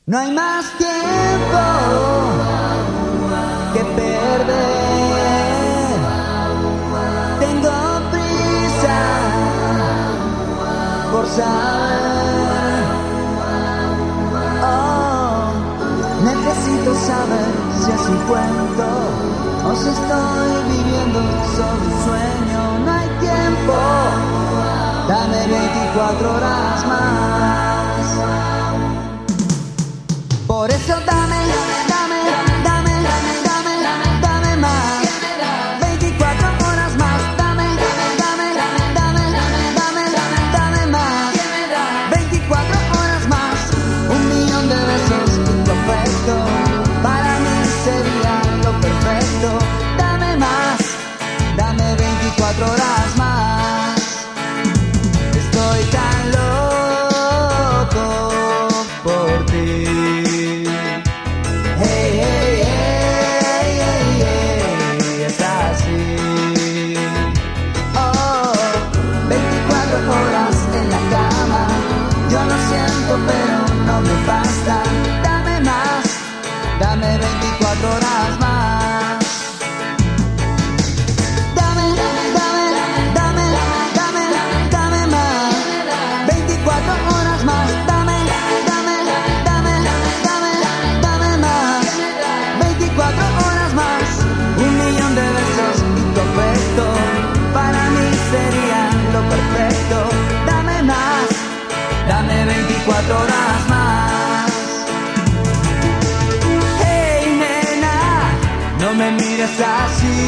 No hay más tiempo que perder. Tengo prisa por saber. Oh, necesito saber si es un cuento o si estoy viviendo solo un sueño. No hay tiempo, dame 24 horas más. Por eso dame más. 24 horas más. Dame más. 24 horas más. 1.000.000 de besos imperfecto. Para mí sería lo perfecto. Dame más. Dame 24 horas más. Estoy tan loco por ti. Pero no me basta, dame más, dame 24 horas más. Dame más, 24 horas más. Dame más, 24 horas más. 1.000.000 de besos imperfecto, para mí sería lo perfecto. Dame más, dame 24 horas más. Hey nena, no me mires así.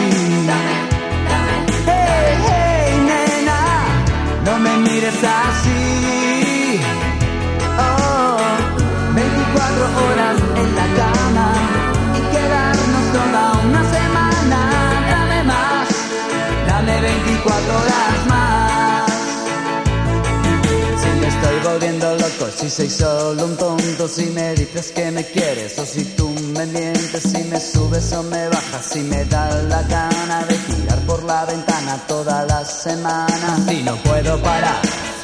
Hey nena, no me mires así. Oh, 24 horas en la cama y quedarnos toda una semana. Dame más, dame 24 horas más. Estoy volviendo loco, si soy solo un tonto, si me dices que me quieres o si tú me mientes, si me subes o me bajas, si me da la gana de tirar por la ventana toda la semana. Si no puedo parar,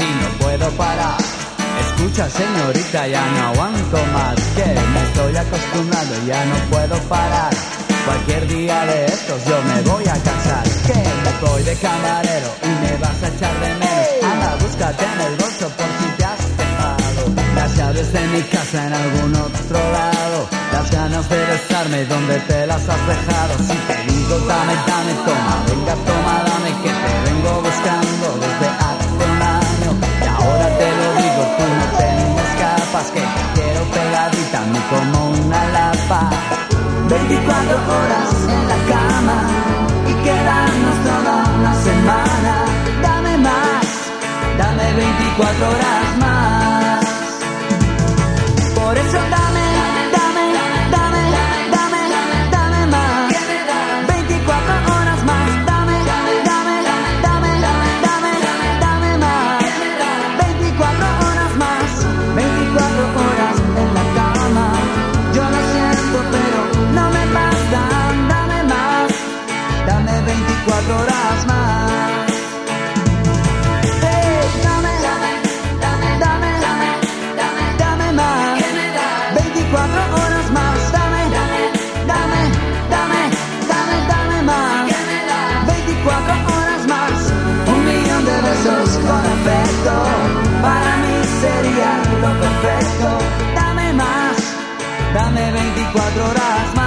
escucha señorita, ya no aguanto más, que me estoy acostumbrado, ya no puedo parar. Cualquier día de estos yo me voy a casar, que me voy de camarero y me vas a echar de menos. Anda, búscate en el bolso por si te has dejado las llaves de mi casa en algún otro lado, las ganas de besarme donde te las has dejado. Si te digo dame, toma, venga, toma, dame, que te vengo buscando desde hace un año. Y ahora te lo digo, tú no te me escapas, que te quiero pegadita a mí como una lapa. 24 horas en la cama y quedarnos toda una semana. Dame más, dame 24 horas más. Por eso dame más. 24 horas más. Dame más. 24 horas más. 24 horas en la cama. Yo lo siento, pero no me bastan, dame más, dame 24 horas más. Hey, dame más, 24 horas más. Dame más, 24 horas más. 1.000.000 de besos con afecto, para mí sería lo perfecto. Dame más, dame 24 horas más.